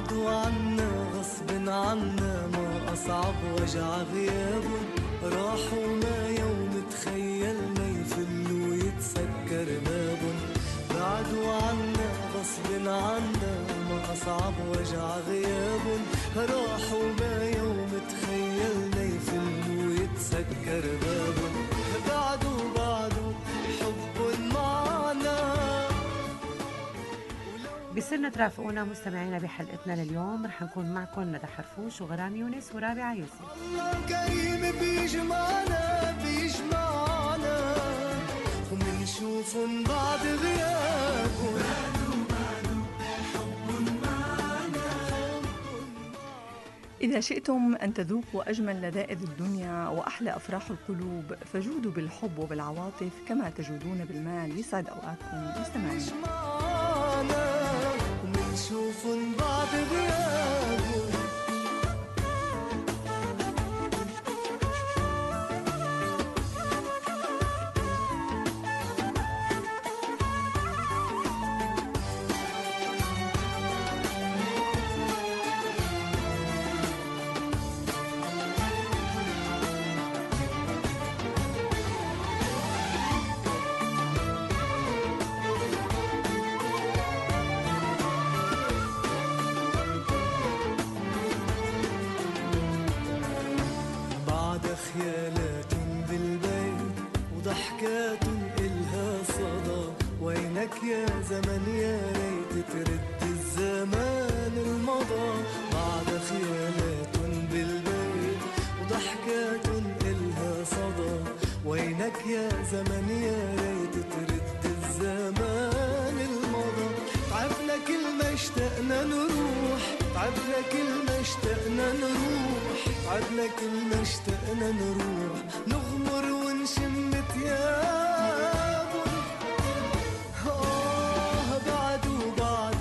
بعدوا عنا غصب عنا، ما أصعب وجع غيابهم. راحوا ما يوم تخيلنا يفل ويتسكر بابهم. بعدوا عنا غصب عنا، ما أصعب وجع غيابهم. راحوا ما يوم تخيلنا يفل ويتسكر بابهم. بعدوا حب معنا. بصرنا ترافقونا مستمعينا بحلقتنا لليوم. رح نكون معكم ندى حرفوش وغرام يونس ورابعة يوسف. الله كريم بيجمعنا ومنشوفن بعد غيابهم. إذا شئتم أن تذوقوا أجمل لذائذ الدنيا وأحلى أفراح القلوب فجودوا بالحب وبالعواطف كما تجودون بالمال. يسعد أوقاتكم مستمعين. ومنشوفن بعد غيابهم. خيالات بالبيت وضحكات إلها صدى. وينك يا زمن يا ريت ترد الزمان المضى. بعد خيالات بالبيت وضحكات إلها صدى. وينك يا زمن يا ريت ترد الزمان المضى. تعبنا كل ما اشتقنا نروح، تعبنا كل ما اشتقنا نروح، تعبنا كل ما اشتقنا نروح. نغمر ونشم ثيابهم. بعدوا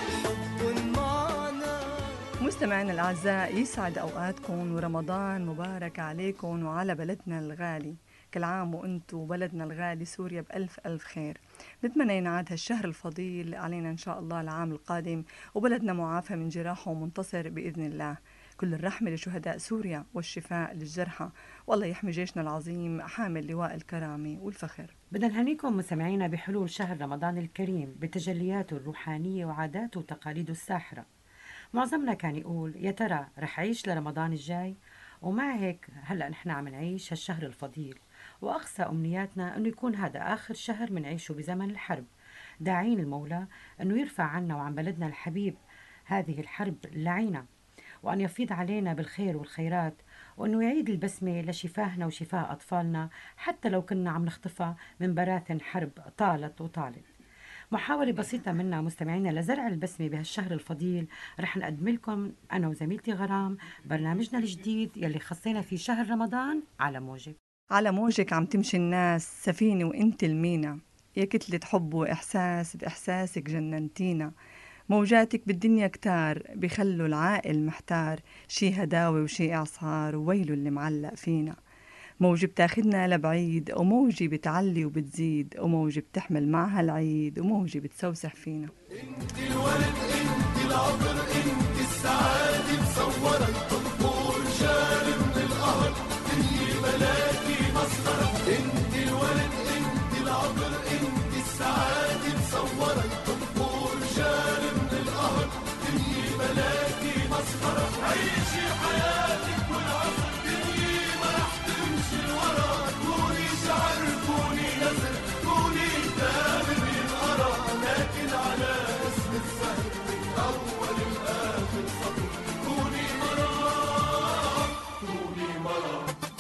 حب معنا. مستمعينا الأعزاء يسعد أوقاتكم ورمضان مبارك عليكم وعلى بلدنا الغالي. كل عام وأنتم وبلدنا الغالي سوريا بألف ألف خير. نتمنى ينعاد هالشهر الفضيل علينا إن شاء الله العام القادم وبلدنا معافى من جراحه ومنتصر بإذن الله. كل الرحمة لشهداء سوريا والشفاء للجرحى، والله يحمي جيشنا العظيم حامل لواء الكرامة والفخر. بدنا نهنيكم مستمعينا بحلول شهر رمضان الكريم بتجلياته الروحانية وعاداته وتقاليده الساحرة. معظمنا كان يقول يا ترى رح عيش لرمضان الجاي، ومع هيك هلأ نحن عم نعيش هالشهر الفضيل، وأقصى أمنياتنا أنه يكون هذا آخر شهر منعيشه بزمن الحرب، داعين المولى أنه يرفع عنا وعن بلدنا الحبيب هذه الحرب اللعينة، وأن يفيض علينا بالخير والخيرات، وأنه يعيد البسمة لشفاهنا وشفاء أطفالنا حتى لو كنا عم نخطفها من براثن حرب طالت وطالت. محاولة بسيطة منا مستمعينا لزرع البسمة بهالشهر الفضيل رح نقدم لكم أنا وزميلتي غرام برنامجنا الجديد يلي خصينا في شهر رمضان على موجك. على موجك عم تمشي الناس سفينة وانت المينا، يا كتلة حب وإحساس بإحساسك جننتينا. موجاتك بالدنيا كتار بخلوا العاقل محتار، شي هداوي وشي إعصار وويلو اللي معلق فينا. موجة بتاخدنا لبعيد وموجة بتعلي وبتزيد، وموجة بتحمل معها العيد وموجة بتسوسح فينا. انت الولد انت العطر انت السعادة مصورة. الطنبور شارب من القهر دنيا بلاكي مسخرة. انت الولد انت العطر انت السعادة مصورة. الطنبور شارب من القهر دنيا بلاكي مسخرة. عيشي حياتك والعصر دنيا ما رح تمشي لورا. كوني شعر كوني نزر كوني كتاب بينقرا. لكن على اسم السهر من اول لاخر سطر. كوني مرا كوني مرا.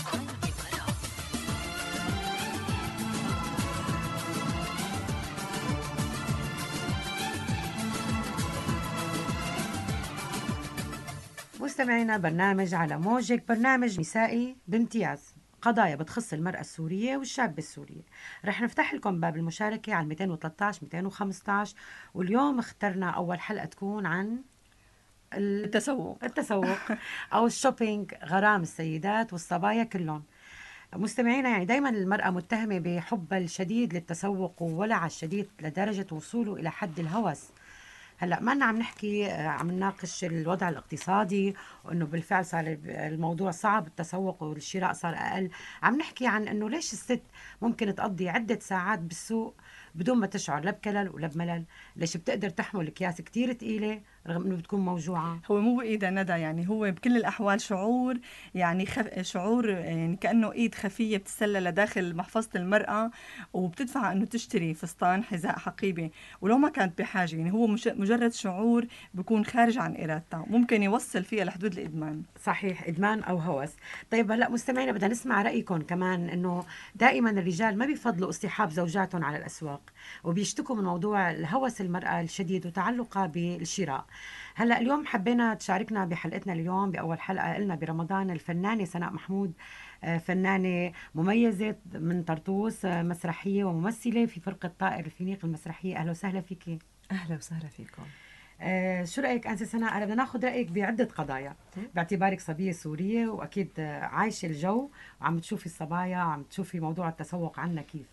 مستمعينا برنامج على موجك، برنامج نسائي بامتياز، قضايا بتخص المرأة السورية والشاب السوري. رح نفتح لكم باب المشاركة على 213 215، واليوم اخترنا أول حلقة تكون عن التسوق أو الشوبينج، غرام السيدات والصبايا كلهم. مستمعينا يعني دايما المرأة متهمة بحبها الشديد للتسوق وولعها الشديد لدرجة وصوله إلى حد الهوس. هلا ما عم نحكي عم نناقش الوضع الاقتصادي وانه بالفعل صار الموضوع صعب، التسوق والشراء صار اقل. عم نحكي عن انه ليش الست ممكن تقضي عدة ساعات بالسوق بدون ما تشعر لا بكلل ولا بملل؟ ليش بتقدر تحمل اكياس كتير ثقيلة رغم انه بتكون موجوعة؟ هو مو بإيدها ندى، يعني هو بكل الأحوال شعور، يعني شعور يعني كأنه إيد خفية بتتسلل لداخل محفظة المرأة، وبتدفع إنه تشتري فستان، حذاء، حقيبة، ولو ما كانت بحاجة. يعني هو مجرد شعور بيكون خارج عن إرادتها، ممكن يوصل فيها لحدود الإدمان. صحيح، ادمان او هوس. طيب هلا مستمعينا بدنا نسمع رايكم كمان، انه دائما الرجال ما بيفضلوا اصطحاب زوجاتهم على الاسواق، وبيشتكوا من موضوع الهوس المراه الشديد وتعلقها بالشراء. هلا اليوم حبينا تشاركنا بحلقتنا اليوم باول حلقه قلنا برمضان الفنانه سناء محمود، فنانه مميزه من طرطوس، مسرحيه وممثله في فرقه طائر الفينيق المسرحيه. اهلا وسهلا فيكي. أهلا وسهلا فيكم. شو رأيك أنسة سناء؟ أنا بدنا ناخذ رأيك بعدة قضايا باعتبارك صبية سورية وأكيد عايشة الجو وعم تشوفي الصبايا وعم تشوفي موضوع التسوق عنا كيف.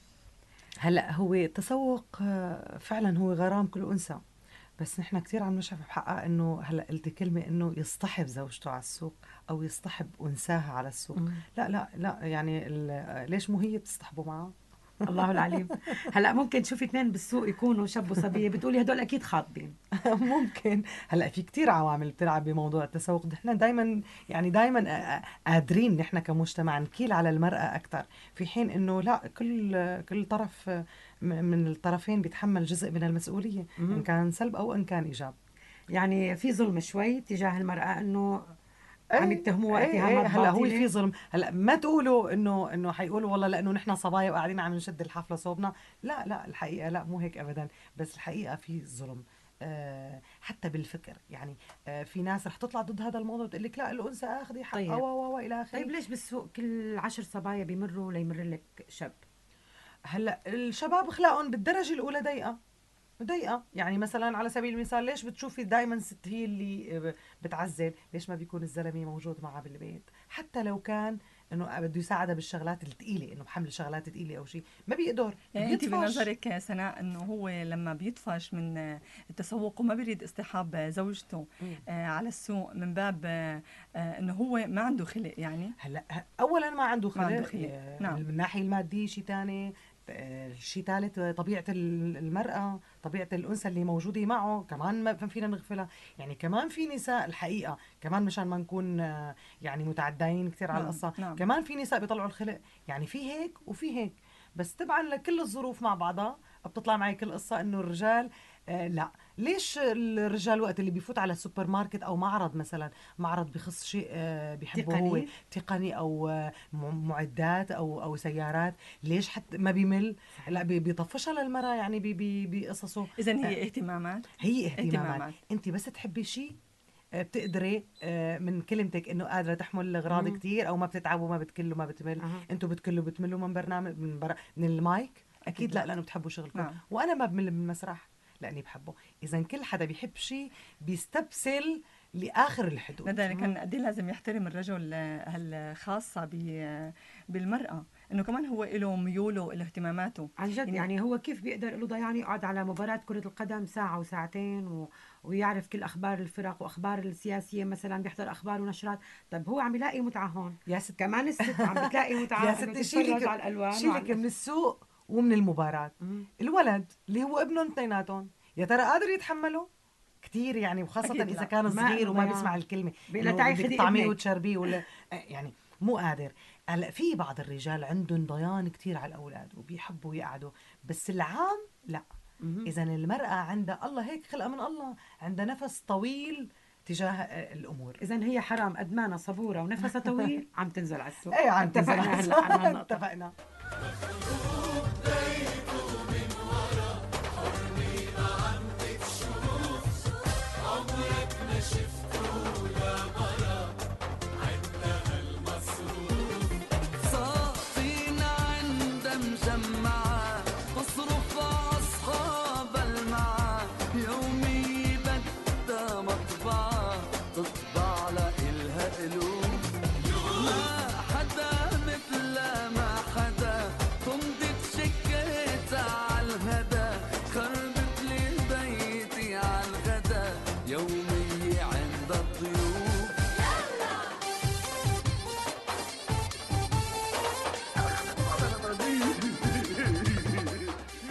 هلا هو التسوق فعلا هو غرام كل أنثى، بس نحن كثير عم نشوف بحقها انه هلا قلتي كلمه انه يصطحب زوجته على السوق او يصطحب انثاها على السوق. لا لا لا، يعني ليش مو هي بتصطحبوا معه؟ الله العليم. هلا ممكن تشوفي اثنين بالسوق يكونوا شاب وصبية بتقولي هدول أكيد خاطبين. ممكن. هلا في كتير عوامل بتلعب بموضوع التسوق. نحن دائما يعني دائما قادرين نحن كمجتمع نكيل على المرأة أكثر، في حين انه لا، كل طرف من الطرفين بيتحمل جزء من المسؤولية، ان كان سلب او ان كان ايجاب. يعني في ظلم شوي تجاه المرأة، انه عم يتهموها اتهامات هلا هو باطلة. في ظلم. هلا ما تقولوا انه حيقولوا والله لانه نحن صبايا وقاعدين عم نشد الحفله صوبنا. لا لا، الحقيقه لا، مو هيك ابدا. بس الحقيقه في ظلم حتى بالفكر. يعني في ناس رح تطلع ضد هذا الموضوع وتقول لك لا، الانثى اخذي حقها طيب. الى اخره. طيب ليش بالسوق كل 10 صبايا بيمروا ليمر لك شاب؟ هلا الشباب اخلاقهم بالدرجه الاولى ضيقه. يعني مثلا على سبيل المثال، ليش بتشوفي دائما الست هي اللي بتعزل؟ ليش ما بيكون الزلمه موجود معها بالبيت؟ حتى لو كان انه بده يساعدها بالشغلات الثقيله، انه بحمل شغلات ثقيله او شيء، ما بيقدر. يعني انت بنظرك يا سناء انه هو لما بيطفش من التسوق وما بيريد اصطحاب زوجته على السوق من باب انه هو ما عنده خلق؟ يعني هلا اولا ما عنده خلق. نعم. من الناحيه الماديه شيء ثاني، شيء ثالث طبيعة المرأة، طبيعة الأنثى اللي موجودة معه كمان ما فينا نغفلها. يعني كمان في نساء الحقيقة، كمان مشان ما نكون يعني متعدين كثير على القصة، كمان في نساء بيطلعوا الخلق. يعني في هيك وفي هيك، بس طبعا لكل الظروف مع بعضها بتطلع معي كل قصة انه الرجال لا. ليش الرجال وقت اللي بيفوت على السوبر ماركت او معرض، مثلا معرض بخص شيء بيحبه هو تقني او معدات او سيارات، ليش حتى ما بيمل؟ لا بيطفشها للمرأة يعني بقصصه. اذا هي اهتمامات. هي اهتمامات. انت بس تحبي شيء بتقدري من كلمتك انه قادره تحمل الاغراض كتير، او ما بتتعبوا، ما بتكلوا، ما بتمل. انتوا بتكلوا بتملوا من برنامج من المايك؟ اكيد لا، لانه بتحبوا شغلكم. وانا ما بمل من المسرح لاني بحبه. اذا كل حدا بيحب شيء بيستبسل لاخر الحدود. ندى كان قد لازم يحترم الرجل هالخاصه بالمراه، انه كمان هو له ميوله وله اهتماماته عن جد. يعني هو كيف بيقدر له ضيعان يقعد على مباراة كرة القدم ساعة وساعتين ويعرف كل أخبار الفرق وأخبار السياسية، مثلا بيحضر أخبار ونشرات؟ طب هو عم يلاقي متعة هون يا ست. كمان الست عم بتلاقي متعة يا ست. شيلك على الألوان شيلك من السوق ومن المباراة. الولد اللي هو ابنهم اثنيناتهم، يا ترى قادر يتحمله؟ كتير يعني، وخاصة إذا كان صغير وما بيسمع الكلمة، بدك طعميه وتشربيه ولا يعني مو قادر. هلا في بعض الرجال عندهم ضيان كتير على الأولاد وبيحبوا يقعدوا، بس العام لا. إذا المرأة عندها الله هيك خلقة من الله، عندها نفس طويل تجاه الأمور. إذا هي حرام أدمانة صبورة ونفسها طويل عم تنزل على السوق. إيه عم تنزل على السوق. اتفقنا. ما حدا مثل ما حدا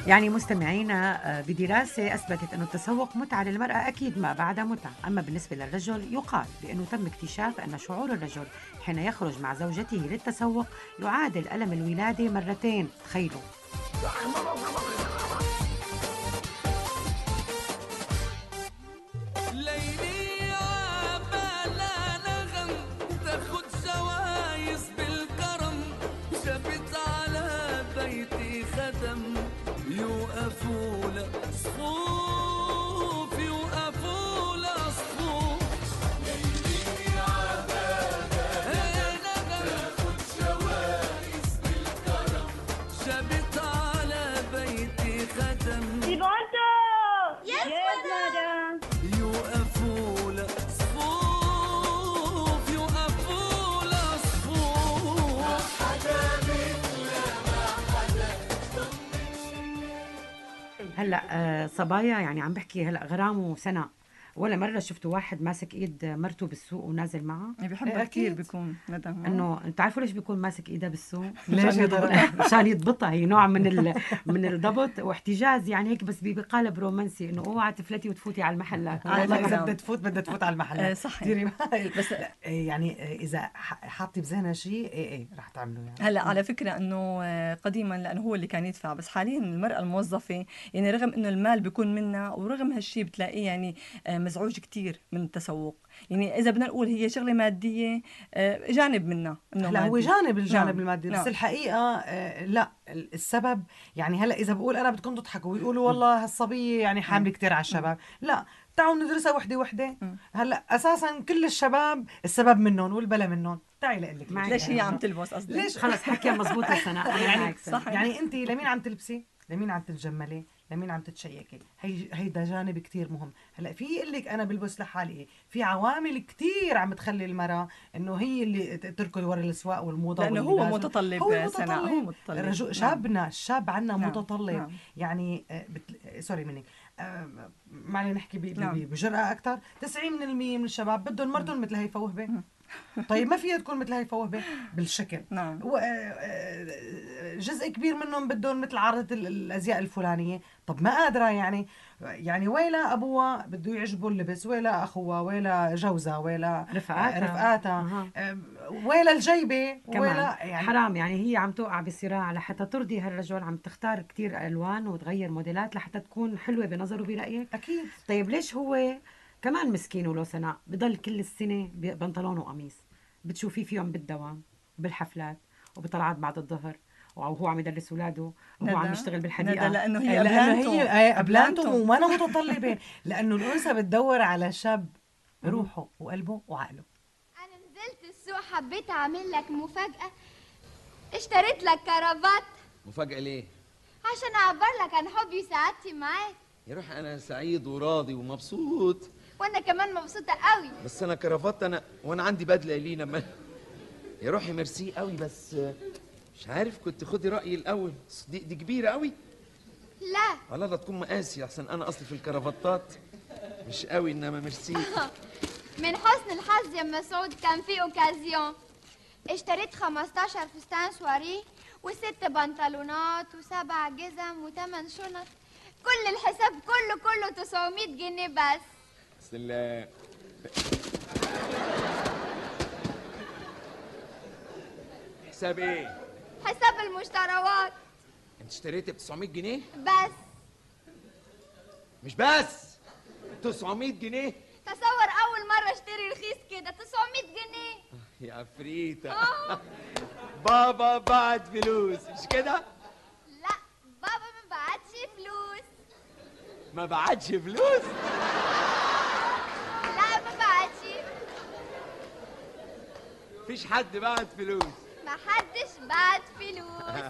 يعني مستمعينا بدراسة أثبتت أن التسوق متعة للمرأة أكيد ما بعدها متعة. أما بالنسبة للرجل يقال بأنه تم اكتشاف أن شعور الرجل حين يخرج مع زوجته للتسوق يعادل ألم الولادة مرتين. تخيلوا. ليلي عبالة نغم تاخد جوايز بالكرم شافت على بيتي ختم يوقفوا لها صفوف يوقفوا لها صفوف ليلي عبالة نغم تاخد جوايز بالكرم شافت على بيتي ختم يوقفوا لها صفوف يوقفوا لها صفوف هلا صبايا يعني عم بحكي هلا غرام وسناء، ولا مرة شفتوا واحد ماسك ايد مرته بالسوق ونازل معها؟ بيحبها كثير بيكون ندى. انه انت عارفوا ليش بيكون ماسك ايدها بالسوق؟ ليش يا ترى؟ مشان يضبطها. هي نوع من الضبط واحتجاز يعني هيك، بس بقالب رومانسي انه اوعى تفلتي وتفوتي على المحلات. والله اذا بدها تفوت بدها تفوت على المحلات. صح. ديري بالك. بس يعني اذا حاطه بذهنها شيء ايه رح تعمله يعني. هلا على فكره انه قديما لانه هو اللي كان يدفع، بس حاليا المراه الموظفه يعني رغم انه المال بيكون منها ورغم هالشيء بتلاقيه يعني مزعوج كتير من التسوق. يعني اذا بدنا نقول هي شغله ماديه جانب منها انه لا هو الجانب نعم. المادي، بس نعم. الحقيقه لا السبب يعني هلا اذا بقول انا بدكم تضحكوا ويقولوا والله هالصبيه يعني حامله كتير على الشباب، لا تعالوا ندرسها وحده. هلا اساسا كل الشباب السبب منهم والبلا منهم. تعي لأقول لك ليش هي عم تلبس قصدي؟ ليش خلص حكي مزبوط لسناء. انا يعني معك صح. يعني انت لمين عم تلبسي؟ لمين عم تتجملي؟ لمين عم تتشيكي؟ هيدا جانب كتير مهم. هلا في يقول لك انا بلبس لحالي ايه، في عوامل كتير عم تخلي المراه انه هي اللي تركض ورا الاسواق والموضه، لانه هو متطلب. هو متطلب. هو متطلب. شابنا الشاب عنا نعم. متطلب. نعم. يعني سوري منك معلي نحكي نعم. بجرأة أكتر. 90% من الشباب بدهم مرتهم مثل هيفا وهبة. طيب ما فيها تكون مثل هيفا وهبة بالشكل. نعم. جزء كبير منهم بدهم مثل عارضة الأزياء الفلانية. طب ما قادرة يعني ويلا أبوها بده يعجبه اللبس، ويلا أخوها، ويلا جوزها، ويلا رفقاتها ويلا الجيبة، ويلا يعني حرام. يعني هي عم توقع بصراع لحتى ترضي هالرجل، عم تختار كتير ألوان وتغير موديلات لحتى تكون حلوة بنظره برأيك. أكيد. طيب ليش هو كمان مسكين ولو سناء بضل كل السنة بنطلون وقميص بتشوفيه فيهم بالدوام وبالحفلات وبطلعات بعد الظهر، وهو عم يدرس اولاده وهو عم يشتغل بالحديقه؟ لانه هي قبلانته وما انا متطلبه. لانه الانثى بتدور على شاب روحه وقلبه وعقله. انا نزلت السوق حبيت اعمل لك مفاجاه، اشتريت لك كرافات. مفاجأة ليه؟ عشان اعبر لك عن حبي وسعادتي معاك. يا روح أنا سعيد وراضي ومبسوط. وانا كمان مبسوطه قوي. بس أنا كرافات وأنا عندي بدلة لينا يا روحي ميرسي قوي، بس مش عارف كنت خدي رأيي الأول. دي كبيرة قوي. لا والله لا تكون مقاسي، أحسن أنا أصلي في الكرافتات مش قوي، إنما ميرسي. من حسن الحظ يا مسعود كان في اوكازيون، اشتريت 15 فستان سواريه و6 بنطلونات و7 جزم و8 شنط. كل الحساب كله 900 جنيه بس. سلام. حساب ايه؟ حساب المشتريات. انت اشتريتي ب 900 جنيه؟ بس مش بس 900 جنيه؟ تصور اول مره اشتري رخيص كده 900 جنيه. يا عفريتة. بابا بعت فلوس مش كده؟ لا بابا ما بعتش فلوس. ما بعتش فلوس؟ لا ما بعتش. مفيش حد بعت فلوس. ما حدش بعت فلوس.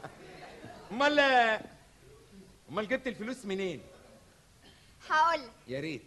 امال جبت الفلوس منين؟ هقولك. يا ريت.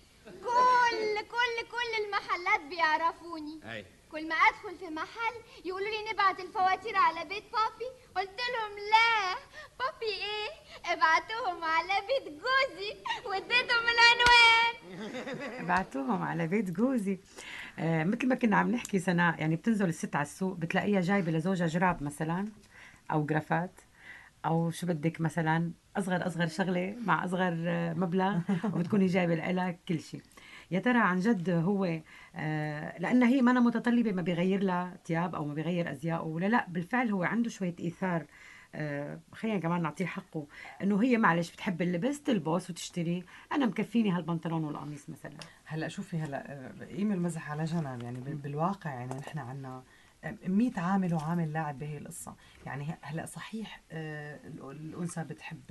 كل المحلات بيعرفوني. اي كل ما ادخل في محل يقولوا لي نبعت الفواتير على بيت بابي. قلت لهم لا، بابي ايه، ابعتوهم على بيت جوزي، واديتهم العنوان. ابعتوهم على بيت جوزي. مثل ما كنا عم نحكي سناء، يعني بتنزل الست على السوق بتلاقيها جايبه لزوجها جراب مثلا او جرافات او شو بدك مثلا اصغر شغله مع اصغر مبلغ وبتكوني جايبه لها كل شيء. يا ترى عن جد هو لان هي ما أنا متطلبه ما بيغير لها ثياب او ما بيغير ازيائه، ولا لا بالفعل هو عنده شويه ايثار. خلينا كمان نعطيه حقه انه هي معلش بتحب اللبس تلبس وتشتري، انا مكفيني هالبنطلون والقميص مثلا. هلا شوفي، هلا قيم المزح على جنب، يعني بالواقع يعني نحن عنا 100 عامل وعامل لاعب بهي القصة. يعني هلا صحيح الأنثى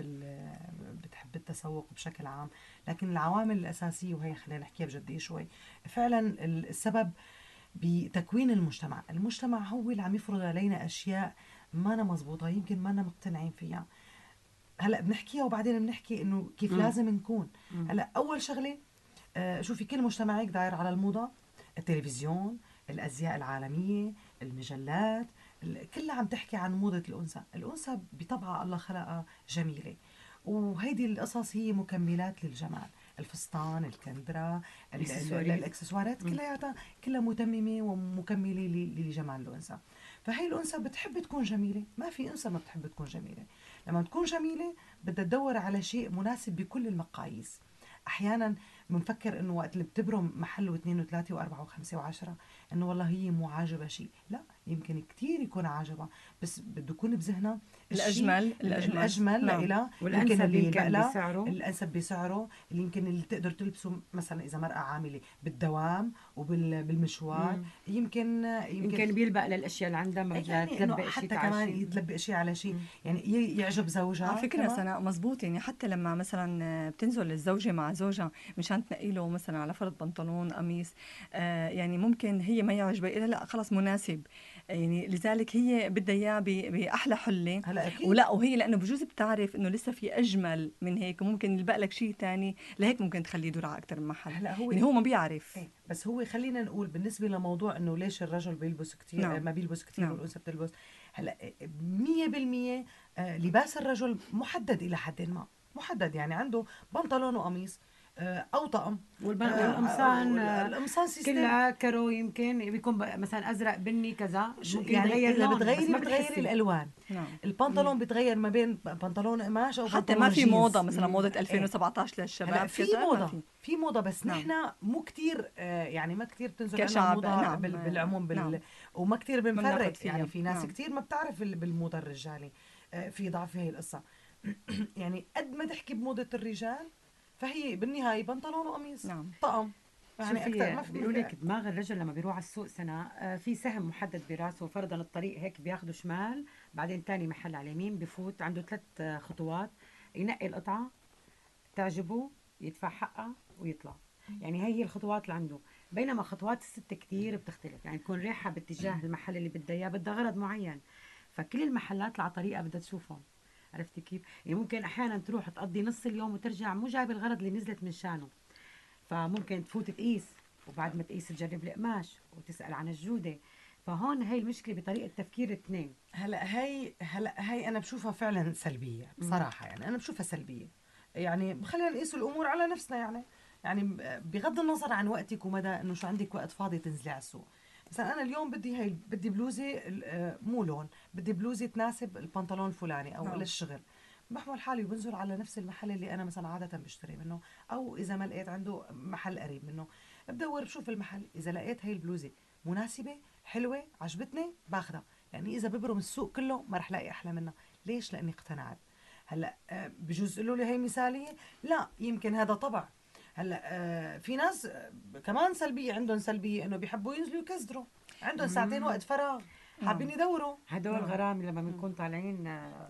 بتحب التسوق بشكل عام، لكن العوامل الأساسية، وهي خلينا نحكيها بجدية شوي، فعلا السبب بتكوين المجتمع. المجتمع هو اللي عم يفرض علينا أشياء ما أنا مزبوطة، يمكن ما أنا مقتنعين فيها. هلا بنحكيها وبعدين بنحكي انه كيف لازم نكون. هلا اول شغله، شوفي كل مجتمعك داير على الموضة، التلفزيون، الأزياء العالمية، المجلات، كلها عم تحكي عن موضة الأنثى. الأنثى بطبعها الله خلقها جميلة، وهيدي القصص هي مكملات للجمال. الفستان، الكندرة، الاكسسوارات كلها متممة ومكملة لجمال الأنثى. فهي الأنثى بتحب تكون جميلة، ما في أنثى ما بتحب تكون جميلة. لما تكون جميلة بدها تدور على شيء مناسب بكل المقاييس. احيانا بنفكر انه وقت اللي بتبرم محل واثنين وثلاثه واربعه وخمسه وعشره انه والله هي مو عاجبها شيء، لا، يمكن كتير يكون عاجبها، بس بده يكون بذهنها الاجمل نعم. لإلها، والانسب يمكن اللي يمكن بقلها بسعره. الانسب بسعره، اللي يمكن اللي تقدر تلبسه مثلا اذا مرأة عامله بالدوام وبالمشوار. يمكن بيلبق للاشياء اللي عندها، ما بدها يعني انه تلبق شيء حتى على كمان شيء. يتلبق شيء على شيء، يعني يعجب زوجها على فكرة كمان. سناء مزبوط، يعني حتى لما مثلا بتنزل الزوجة مع زوجها مشان تنقي له مثلا على فرض بنطلون قميص، يعني ممكن هي ما يعجبها إلا لا خلص مناسب، يعني لذلك هي بدها اياه باحلى حله. هلا اكيد. ولا وهي لانه بجوز بتعرف انه لسه في اجمل من هيك، وممكن يلبق لك شيء تاني، لهيك ممكن تخليه يدور على اكثر من محل. هلا يعني هو ما بيعرف. ايه، بس هو خلينا نقول بالنسبه لموضوع انه ليش الرجل بيلبس كتير، نعم. ما بيلبس كتير نعم. والانثى بتلبس. هلا 100% لباس الرجل محدد الى حد ما، محدد، يعني عنده بنطلون وقميص او طقم. والقمصان القمصان سيستم. كلها كرو، يمكن بيكون مثلا ازرق بني كذا، ممكن يعني يتغير اذا لون بس بتغيري ما بتغيري بتحسي. الالوان. نعم. البنطلون بتغير ما بين بنطلون قماش او حتى بنطلون ما في جينز. موضه مثلا موضه إيه. 2017 هلا للشباب في كذا، ما موضة، في موضة، بس نعم. نحن مو كتير يعني ما كتير بتنزل عنا كشعب، الموضة نعم. بالعموم نعم. وما كتير ما بناخد بنفرق. فيها. يعني في ناس نعم. كتير ما بتعرف بالموضة الرجالي، في ضعف في هي القصة. يعني قد ما تحكي بموضة الرجال، فهي بالنهاية بنطلون وقميص، نعم. طقم. يعني اكثر ما شوفي في بيقول لك دماغ الرجل لما بيروح على السوق سنة في سهم محدد براسه، فرضا الطريق هيك بياخده شمال، بعدين تاني محل على اليمين، بفوت عنده 3 خطوات، ينقي القطعة تعجبه، يدفع حقها ويطلع. يعني هي الخطوات اللي عنده. بينما خطوات الست كتير بتختلف، يعني تكون رايحة باتجاه المحل اللي بدها اياه، بدها غرض معين، فكل المحلات على طريقة بدها تشوفهم. عرفتي كيف؟ يعني ممكن احيانا تروح تقضي نص اليوم وترجع مو جايبه الغرض اللي نزلت من شانه، فممكن تفوت تقيس، وبعد ما تقيس تجرب القماش وتسأل عن الجودة. فهون هي المشكلة بطريقة تفكير الاثنين. هلا هي انا بشوفها فعلا سلبيه بصراحه، يعني انا بشوفها سلبيه. يعني خلينا نقيس الامور على نفسنا، يعني بغض النظر عن وقتك ومدى انه شو عندك وقت فاضي تنزلي على السوق. مثلا انا اليوم بدي بلوزه مو لون، بدي بلوزه تناسب البنطلون الفلاني او نعم. للشغل، بحمل حالي وبنزل على نفس المحل اللي انا مثلا عاده بشتري منه، او اذا ما لقيت عنده محل قريب منه بدور بشوف المحل، اذا لقيت هي البلوزه مناسبه حلوه عجبتني باخذها. يعني اذا ببرم السوق كله ما رح لاقي احلى منها. ليش؟ لاني اقتنعت. هلا بجوز يقولوا لي هي مثاليه، لا، يمكن هذا طبع. هلا في ناس كمان سلبيه، عندهم سلبيه انه بيحبوا ينزلوا يكزروا، عندهم ساعتين وقت فراغ حابين يدوروا. هدول غرام لما بنكون طالعين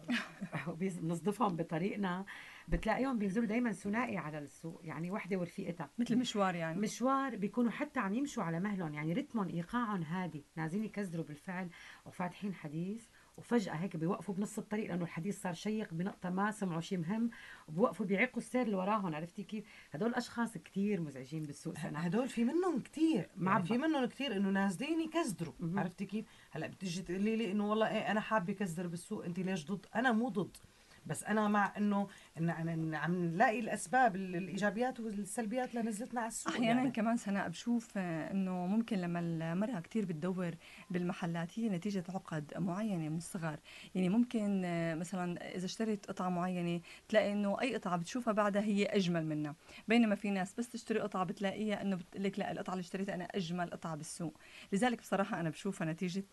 بنصدفهم بطريقنا، بتلاقيهم بينزلوا دايما ثنائي على السوق، يعني وحده ورفيقتها مثل مشوار يعني. مشوار، بيكونوا حتى عم يمشوا على مهلهم، يعني رتمهم ايقاعهم هادي، نازلين يكزروا بالفعل وفاتحين حديث، وفجأة هيك بيوقفوا بنص الطريق لأنه الحديث صار شيق بنقطة ما سمعوا شيء مهم، وبوقفوا بيعيقوا السير اللي وراهم. عرفتي كيف؟ هدول أشخاص كتير مزعجين بالسوق سنة. هدول في منهم كتير، معبى. في منهم كتير انه نازلين يكزدروا. عرفتي كيف؟ هلا بتيجي تقولي لي انه والله ايه انا حابه كزدر بالسوق، انت ليش ضد؟ انا مو ضد، بس انا مع انه إن عم نلاقي الاسباب الايجابيات والسلبيات لنزلتنا على السوق احيانا يعني. كمان سناء بشوف انه ممكن لما المرأة كتير بتدور بالمحلات هي نتيجة عقد معينة من الصغر. يعني ممكن مثلا اذا اشتريت قطعة معينة تلاقي انه اي قطعة بتشوفها بعدها هي اجمل منها، بينما في ناس بس تشتري قطعة بتلاقيها انه بتقول لك لا القطعة اللي اشتريتها انا اجمل قطعة بالسوق. لذلك بصراحة انا بشوفها نتيجة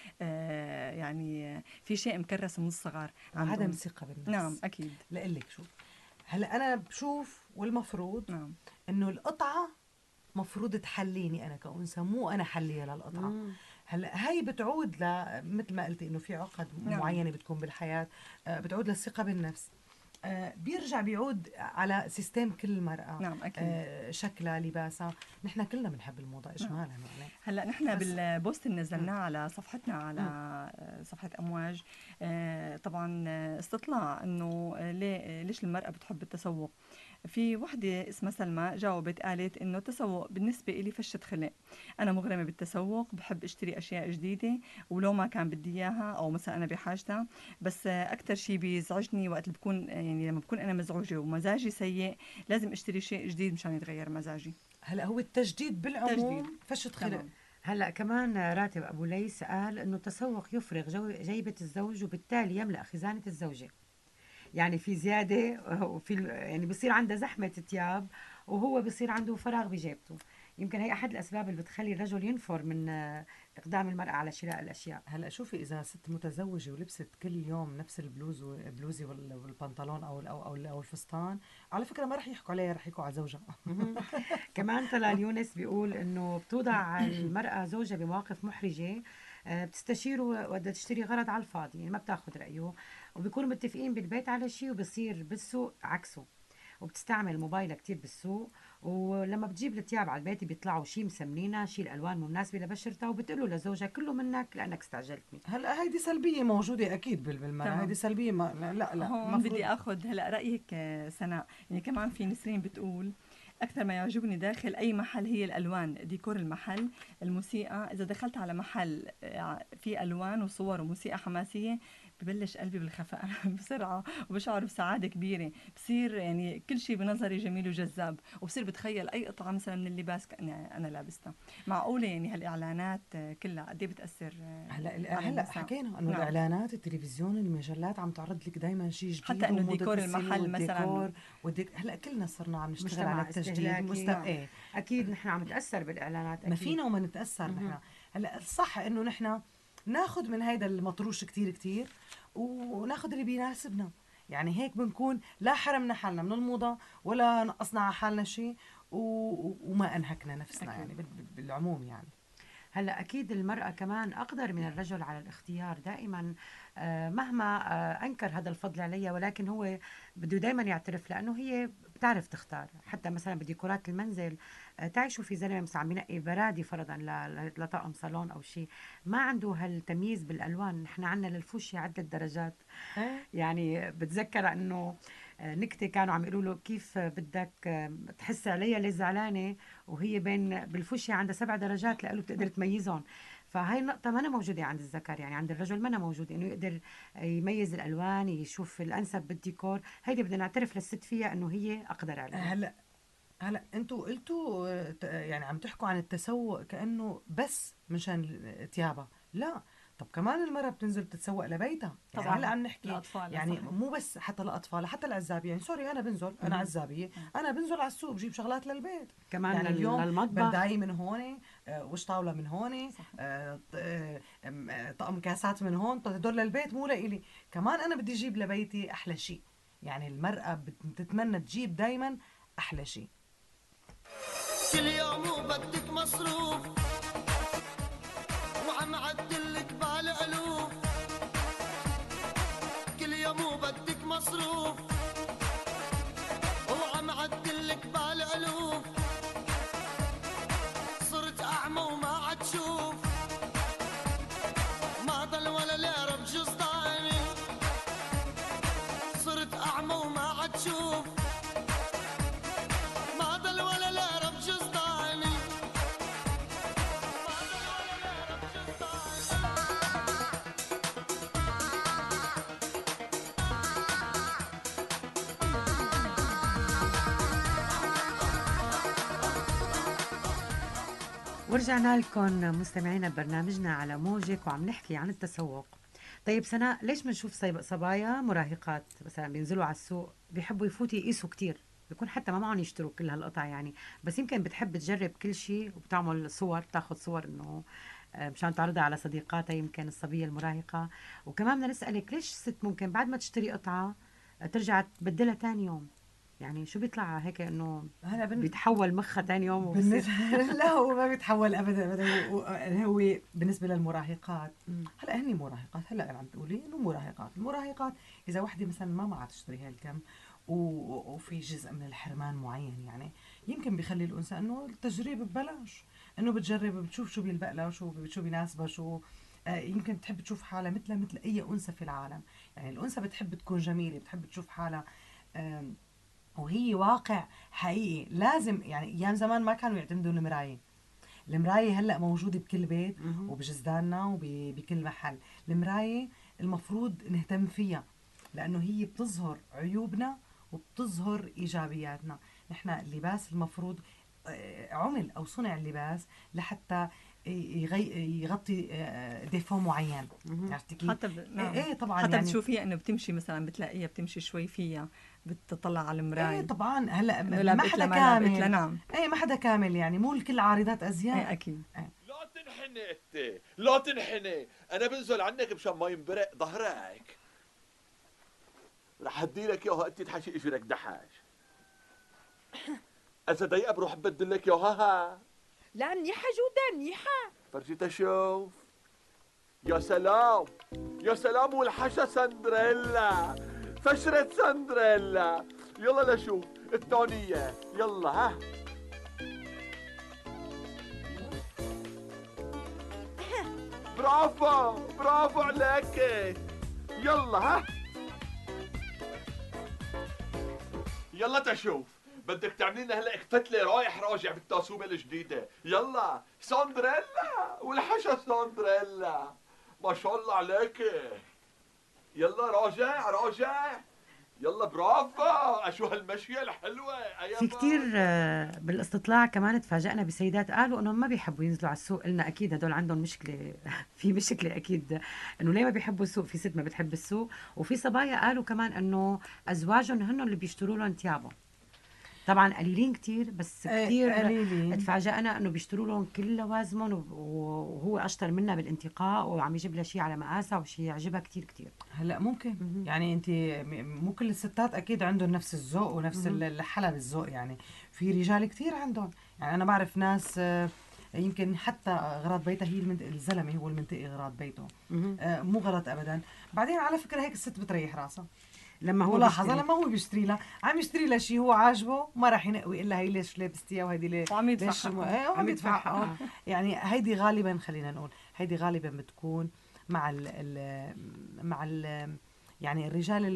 يعني في شيء مكرس من الصغر وعدم عندهم. ثقه بالنفس. نعم اكيد. لقلك شو، هلا انا بشوف والمفروض نعم انه القطعه مفروض تحليني انا كأنثى، مو انا حليها للقطعه. هلا هاي بتعود مثل ما قلتي انه في عقد نعم. معينه بتكون بالحياه، بتعود للثقه بالنفس. بيعود على سيستم كل مرأة. نعم أكيد. شكلها، لباسها. نحن كلنا بنحب الموضة إجمالا يعني. هلا نحن بس- بالبوست اللي نزلناه على صفحتنا على صفحة أمواج طبعا استطلاع إنه ليش المرأة بتحب التسوق. في وحدة اسمها سلمى جاوبت قالت إنه التسوق بالنسبة إلي فشة خلق، أنا مغرمة بالتسوق، بحب أشتري أشياء جديدة ولو ما كان بدي إياها أو مثلا أنا بحاجتها. بس أكتر شيء بيزعجني وقت اللي بكون يعني لما بكون أنا مزعوجة ومزاجي سيء لازم أشتري شيء جديد مشان يتغير مزاجي. هلا هو التجديد بالعموم تجديد. فشة خلق. تمام. هلا كمان راتب أبو ليس قال إنه التسوق يفرغ جيبة الزوج وبالتالي يملأ خزانة الزوجة. يعني في زيادة وفي يعني بصير عنده زحمة ثياب وهو بصير عنده فراغ بجيبته. يمكن هي أحد الأسباب اللي بتخلي الرجل ينفر من إقدام المرأة على شراء الأشياء. هلا شوفي، اذا ست متزوجه ولبست كل يوم نفس البلوزه والبنطلون او الفستان، على فكره ما رح يحكوا عليها، رح يحكوا على زوجها. كمان طلال يونس بيقول إنه بتوضع المرأة زوجها بمواقف محرجة، بتستشيره وبدها تشتري غرض على الفاضي، يعني ما بتاخذ رأيه، وبيكونوا متفقين بالبيت على شيء وبصير بالسوق عكسه، وبتستعمل موبايلها كتير بالسوق، ولما بتجيب الثياب على البيت بيطلعوا شيء مسمنينها، شيء الالوان مو مناسبه لبشرتها، وبتقول له لزوجها كله منك لانك استعجلتني. هلا هيدي سلبيه موجوده اكيد بالمرأة. تمام. هيدي سلبيه ما لا هون بدي اخذ هلا رايك سناء. يعني كمان في نسرين بتقول اكثر ما يعجبني داخل اي محل هي الالوان، ديكور المحل، الموسيقى. اذا دخلت على محل فيه الوان وصور وموسيقى حماسيه ببلش قلبي بالخفق بسرعه وبشعر بسعاده كبيره، بصير يعني كل شيء بنظري جميل وجذاب، وبصير بتخيل اي قطعه مثلا من اللباس كأني انا لابستها. معقوله يعني هالاعلانات كلها قد ايه بتاثر على هلا النساء؟ حكينا انه نعم. الاعلانات، التلفزيون، المجلات عم تعرض لك دائما شيء جديد، حتى إنه وموضة ديكور السينما المحل مثلاً. هلا كلنا صرنا عم نشتغل مجتمع على التجديد استهلاكي. ايه. اكيد نحن عم نتاثر بالاعلانات. ما أكيد. فينا وما نتاثر نحن. هلا الصح انه نحن ناخذ من هيدا المطروش كتير كتير وناخذ اللي بيناسبنا. يعني هيك بنكون لا حرمنا حالنا من الموضة ولا نقصنا على حالنا شيء وما انهكنا نفسنا. أكيد. يعني بالعموم يعني. هلا اكيد المراه كمان اقدر من الرجل على الاختيار دائما، مهما انكر هذا الفضل عليها، ولكن هو بده دائما يعترف لانه هي بتعرف تختار. حتى مثلا بديكورات المنزل تعيشوا في زلمه مثلا عم ينقي برادي فرضا لطقم صالون او شيء، ما عنده هالتمييز بالالوان. نحن عندنا للفوشيا عده درجات. يعني بتذكر انه نكتة كانوا عم يقولوا له كيف بدك تحس عليها ليش زعلانة، وهي بين بالفوشيا عندها 7 درجات لقاله بتقدر تميزهم. فهاي النقطة ما موجودة عند الذكر، يعني عند الرجل ما موجودة إنه يقدر يميز الألوان، يشوف الأنسب بالديكور. هيدي بدنا نعترف للست فيها إنه هي أقدر عليها. هلا انتوا قلتوا يعني عم تحكوا عن التسوق كأنه بس مشان تيابها. لا، طب كمان المرأة بتنزل بتتسوق لبيتها. يعني طبعاً. هلا عم نحكي الأطفال، يعني صحيح. مو بس حتى الأطفال، حتى العزابية. يعني سوري، أنا بنزل، أنا عزابية، أنا بنزل على السوق بجيب شغلات للبيت. كمان يعني اليوم للمطبخ. برداية من هون، وش طاولة من هون، طقم كاسات من هون. طب هدول للبيت مو لإلي. كمان أنا بدي أجيب لبيتي أحلى شيء. يعني المرأة بتتمنى تجيب دايما أحلى شيء. كل يوم وبدك مصروف وعم عدلك بالألوف، كل يوم وبدك مصروف وعم عدلك بالألوف، صرت أعمى وما عاد شوف، ما ضل ولا ليرة بجصداني، صرت أعمى وما عاد شوف، ما ضل ولا ليرة بجصداني، ورجعنا لكم مستمعينا ببرنامجنا على موجك وعم نحكي عن التسوق. طيب سناء، ليش بنشوف صبايا مراهقات مثلا بينزلوا على السوق بيحبوا يفوتوا يقيسوا كتير، بيكون حتى ما معهم يشتروا كل هالقطع يعني، بس يمكن بتحب تجرب كل شيء وبتعمل صور، بتاخذ صور انه مشان تعرضها على صديقاتها يمكن الصبية المراهقة. وكمان بدنا نسألك ليش الست ممكن بعد ما تشتري قطعة ترجع تبدلها تاني يوم؟ يعني شو بيطلع هيك انه هلا بيتحول مخها تاني يوم بالنسبة لا هو ما بيتحول ابدا ابدا. هو بالنسبه للمراهقات، هلا هني مراهقات، هلا عم تقولي انه مراهقات، المراهقات اذا وحده مثلا ما معها تشتري هالكم وفي جزء من الحرمان معين، يعني يمكن بيخلي الانثى انه التجريب ببلاش، انه بتجرب بتشوف شو بيلبق لها شو بيناسبها شو يمكن تحب تشوف حالها مثل اي انثى في العالم. يعني الانثى بتحب تكون جميله، بتحب تشوف حالها وهي واقع حقيقي. لازم يعني ايام زمان ما كانوا يعتمدوا المرايه. المرايه هلا موجوده بكل بيت وبجزداننا وبكل محل. المرايه المفروض نهتم فيها لانه هي بتظهر عيوبنا وبتظهر ايجابياتنا. نحن اللباس المفروض عمل او صنع اللباس لحتى يغطي ديفو معين. عرفتي كيف؟ حتى نعم. ايه طبعا حتى يعني بتشوفيها انه بتمشي مثلا، بتلاقيها بتمشي شوي فيها، بتطلع على المراية. ايه طبعا هلا إنه ما لابقت حدا لها ما لابقت لها، كامل. نعم. ايه ما حدا كامل، يعني مو الكل عارضات ازياء. ايه اكيد. لا تنحني انت، لا تنحني، انا بنزل عنك مشان ما ينبرق ظهرك. رح اديلك اياها انت تحشي اجرك دحاش. اذا ضيقه بروح بدل لك اياها. لا منيحة جدا منيحة. فرجيت اشوف. يا سلام يا سلام، والحشا سندريلا، فشرة سندريلا. يلا لشوف الثانية، يلا ها. برافو برافو عليك. يلا ها، يلا تشوف. بدك تعملي لنا هلا فتله رايح راجع بالتاسوبه الجديده. يلا ساندريلا، والحشا ساندريلا، ما شاء الله عليك. يلا راجع راجع، يلا برافو. اشو هالمشيه الحلوه. في كتير بالاستطلاع كمان تفاجأنا بسيدات قالوا انهم ما بيحبوا ينزلوا على السوق. قلنا اكيد هدول عندهم مشكله في مشكله اكيد انه ليه ما بيحبوا السوق. في ست ما بتحب السوق، وفي صبايا قالوا كمان انه ازواجهم هن اللي بيشتروا لهم ثيابهم. طبعا قليلين كتير، بس كتير قليلين. تفاجأنا انه بيشتروا لهم كل لوازمهم وهو اشطر منها بالانتقاء وعم يجيب لها شيء على مقاسها وشيء يعجبها كتير كتير. هلا ممكن يعني انت مو كل الستات اكيد عندهم نفس الذوق ونفس الحلا بالذوق. يعني في رجال كتير عندهم، يعني انا بعرف ناس يمكن حتى اغراض بيتها هي الزلمه هو المنطقي اغراض بيته. مو غلط ابدا. بعدين على فكره هيك الست بتريح راسها. لما هو ملاحظه لما هو بيشتري لها، عم يشتري لها شيء هو عاجبه، ما راح ينقي يقول لها هي ليش لبستيها وهيدي ليه وعم يدفع ليش حقها. وعم يدفع حقها. يعني هيدي غالبا، خلينا نقول هيدي غالبا بتكون مع ال يعني الرجال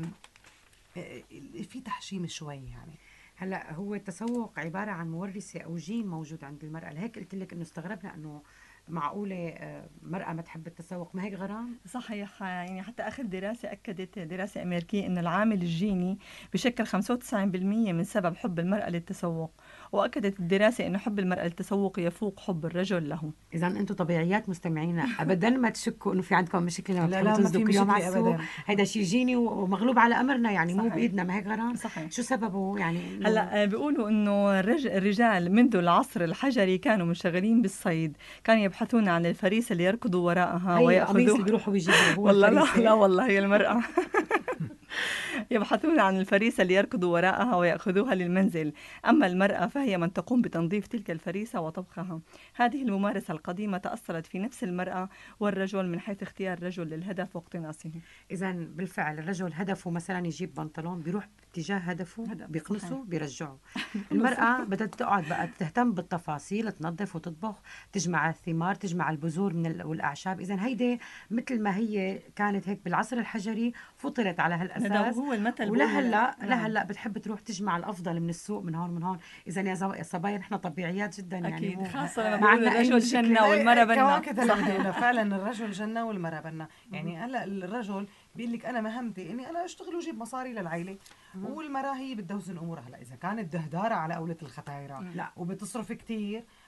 في تحشيم شوي يعني. هلا هو التسوق عباره عن مورثه او جين موجود عند المراه، لهيك قلت لك انه استغربنا انه معقوله مرأة ما تحب التسوق. ما هيك غرام؟ صحيح. يعني حتى آخر دراسة أكدت، دراسة أمريكية، أن العامل الجيني بشكل 95% من سبب حب المرأة للتسوق. وأكدت الدراسة أن حب المرأة للتسوق يفوق حب الرجل له. إذا أنتم طبيعيات مستمعينا، أبدا ما تشكوا إنه في عندكم مشكلة لما لا، بتحبوا ما في تنزلوا كل يوم على مشكلة السوق. أبداً. هيدا شيء جيني ومغلوب على أمرنا، يعني مو صحيح. بإيدنا. ما هيك غرام؟ صحيح. شو سببه يعني؟ هلا بيقولوا انه الرجال منذ العصر الحجري كانوا منشغلين بالصيد، كانوا يبحثون عن الفريسه اللي يركضوا وراءها هي القميص اللي وياخذوها. بيروحوا بيجيبوا هو والله لا الفريسة. لا والله هي المرأة. يبحثون عن الفريسة ليركضوا وراءها ويأخذوها للمنزل. أما المرأة فهي من تقوم بتنظيف تلك الفريسة وطبخها. هذه الممارسة القديمة تأثرت في نفس المرأة والرجل من حيث اختيار الرجل للهدف واقتناصه. إذا بالفعل الرجل هدفه مثلا يجيب بنطلون، بيروح باتجاه هدفه، بيقنصه بيرجعه. المرأة بدها تقعد بقى تهتم بالتفاصيل، تنظف وتطبخ، تجمع الثمار، تجمع البذور والأعشاب. إذا هيدي مثل ما هي كانت هيك بالعصر الحجري فطرت على هالأساس. هو المثل. لهلا بتحب تروح تجمع الافضل من السوق من هون من هون. اذا يا صبايا نحن طبيعيات جدا يعني. أكيد، خاصة لما ما بيقولوا عندنا أي الرجل مشكلة. جنة والمرأة كمان بنة. كده صحيح. فعلا الرجل جنة والمرأة بنة. يعني هلا الرجل بيقول لك انا مهمتي اني انا اشتغل واجيب مصاري للعائله، والمرأة هي بتوزن امورها. هلا اذا كانت دهدارة على قولة الختايرة لا. وبتصرف كتير،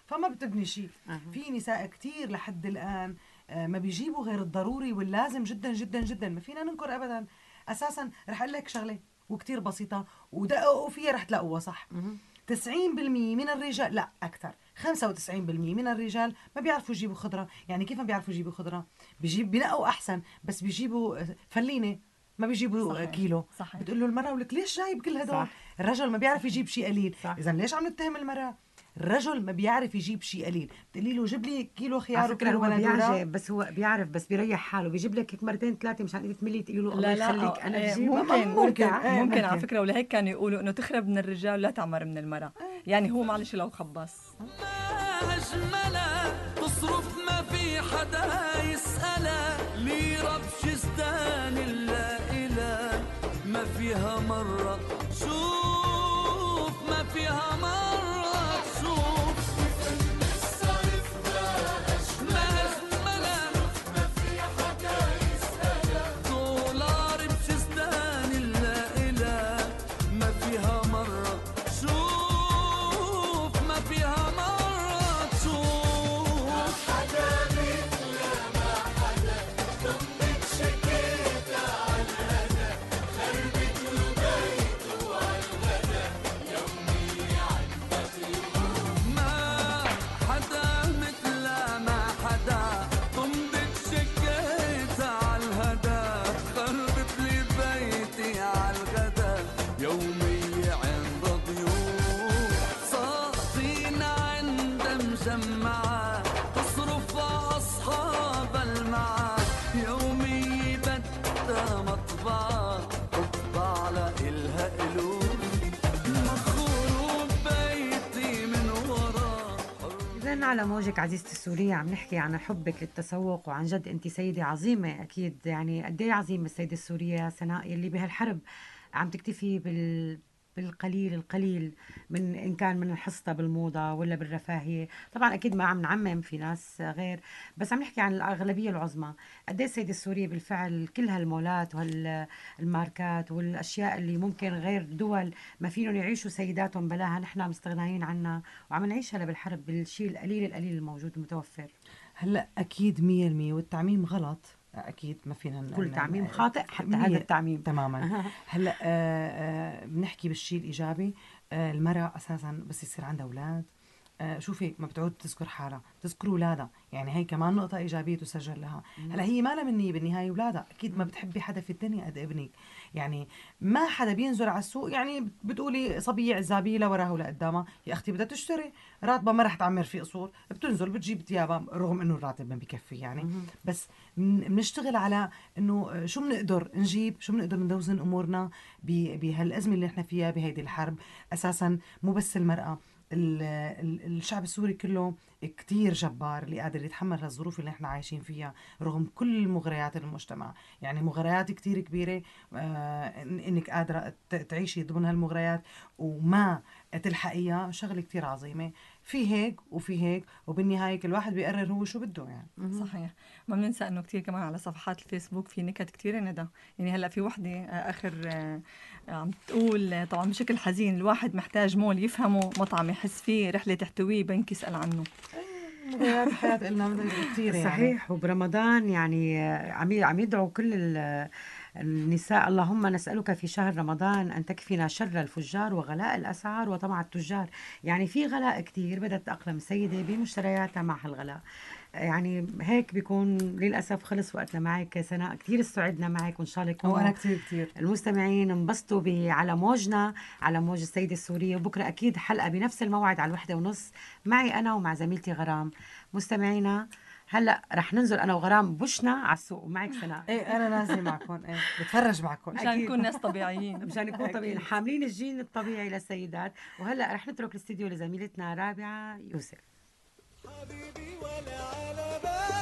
فما بتبني شيء. في نساء كتير لحد الآن ما بيجيبوا غير الضروري واللازم جدا جدا جدا، ما فينا ننكر أبدا. أساسا رح أقول لك شغلة وكتير بسيطة ودققوا فيها رح تلاقوها صح. 90% من الرجال، لا أكثر، 95% من الرجال ما بيعرفوا يجيبوا خضرة. يعني كيف ما بيعرفوا يجيبوا خضرة؟ بينقوا أحسن، بس بيجيبوا فلينة، ما بيجيبوا صحيح. كيلو. صحيح. بتقول له المرأة ولك ليش جايب كل هدول؟ الرجل ما بيعرف يجيب شيء قليل. إذا ليش عم نتهم المرأة؟ الرجل ما بيعرف يجيب شيء قليل، بتقولي له جيب لي كيلو خيار على فكرة وكيلو هو بندورة. بيعجب، بس هو بيعرف، بس بيريح حاله، بيجيب لك هيك مرتين ثلاثة مشان انت تملي تقولي له الله يخليك انا بجيب. ممكن على فكرة، ولهيك كانوا يقولوا انه تخرب من الرجال ولا تعمر من المرأة. يعني هو معلش لو خبص ما أجملها تصرف ما في حدا يسألها، ليرة بشستان إلا إله ما فيها مرة شوف، ما فيها مرة تشوف. ما أجملها ما في حدا يسألها، دولار بشستان إلا إله ما فيها مرة شوف، ما فيها مرة تشوف. ما حدا مثلها، ما حدا ضمك شكيت عالهدى، خربت له بيته عالغدا يومي عالفتيوف. ما حدا مثلها، ما حدا ضمك شكيت عالهدى، خربت لي بيتي عالغدا يومي عند ضيوف. صاحبين عند مجمعة تصرف أصحاب المعة، يومي بدها مطبعة تطبع لإلها قلوب، مخروب بيتي من ورا. إذن على موجك عزيزتي السورية عم نحكي عن حبك للتسوق، وعن جد أنت سيدة عظيمة أكيد. يعني قد إيه عظيمة السيدة السورية سناء، يلي بهالحرب عم تكتفي بالقليل القليل، من إن كان من الحصة بالموضة ولا بالرفاهية. طبعا أكيد ما عم نعمم، في ناس غير، بس عم نحكي عن الأغلبية العظمى. قد إيه السيدة السورية بالفعل كل هالمولات وهالماركات والأشياء اللي ممكن غير دول ما فيهم يعيشوا سيداتهم بلاها، نحن مستغنيين عنها وعم نعيش هلا بالحرب بالشيء القليل الموجود المتوفر. هلا أكيد 100%، والتعميم غلط أكيد، ما فينا كل تعميم خاطئ حتى هذا التعميم تماما. هلا بنحكي بالشيء الإيجابي. المرأة أساسا بس يصير عندها أولاد، شوفي ما بتعود تذكر حالها، تذكر اولادها. يعني هي كمان نقطة إيجابية تسجل لها. هلا هي ما لها مني بالنهاية اولادها، أكيد ما بتحبي حدا في الدنيا قد ابنك. يعني ما حدا بينزل على السوق، يعني بتقولي صبية زابيلة وراها ولا قدامها، يا أختي بدها تشتري، راتبها ما رح تعمر في قصور، بتنزل بتجيب ثيابها رغم إنه الراتب ما بكفي يعني. بس بنشتغل على إنه شو بنقدر نجيب، شو بنقدر ندوزن أمورنا بهالأزمة اللي نحن فيها بهيدي الحرب. أساسا مو بس المرأة، الشعب السوري كله كتير جبار اللي قادر يتحمل هالظروف اللي احنا عايشين فيها رغم كل مغريات المجتمع. يعني مغريات كتير كبيرة، انك قادرة تعيشي ضمن هالمغريات وما تلحقيها، شغلة كتير عظيمة. في هيك وفي هيك، وبالنهاية كل واحد بيقرر هو شو بده يعني. صحيح. ما بننسى انه كتير كمان على صفحات الفيسبوك في نكت كتير ندى. يعني هلا في وحده اخر عم تقول طبعا بشكل حزين، الواحد محتاج مول يفهمه، مطعم يحس فيه، رحله تحتويه، بنك يسال عنه. مغريات الحياة قلنا كتير يعني. صحيح. وبرمضان يعني عم يدعو كل النساء: اللهم نسألك في شهر رمضان أن تكفينا شر الفجار وغلاء الأسعار وطمع التجار. يعني في غلاء كتير، بدها تتأقلم السيدة بمشترياتها مع هالغلاء. يعني هيك بيكون للأسف خلص وقتنا معك سناء. كتير استعدنا معك، وإن شاء الله يكونوا وأنا كتير المستمعين انبسطوا على موجنا، على موج السيدة السورية. وبكرة أكيد حلقة بنفس الموعد على 1:30 معي أنا ومع زميلتي غرام. مستمعينا هلا رح ننزل انا وغرام بوشنا على السوق ومعك سناء. ايه انا نازله معكم، ايه بتفرج معكم مشان نكون ناس طبيعيين. مشان نكون طبيعيين، حاملين الجين الطبيعي للسيدات. وهلا رح نترك الاستديو لزميلتنا رابعه يوسف. حبيبي ولا على بالي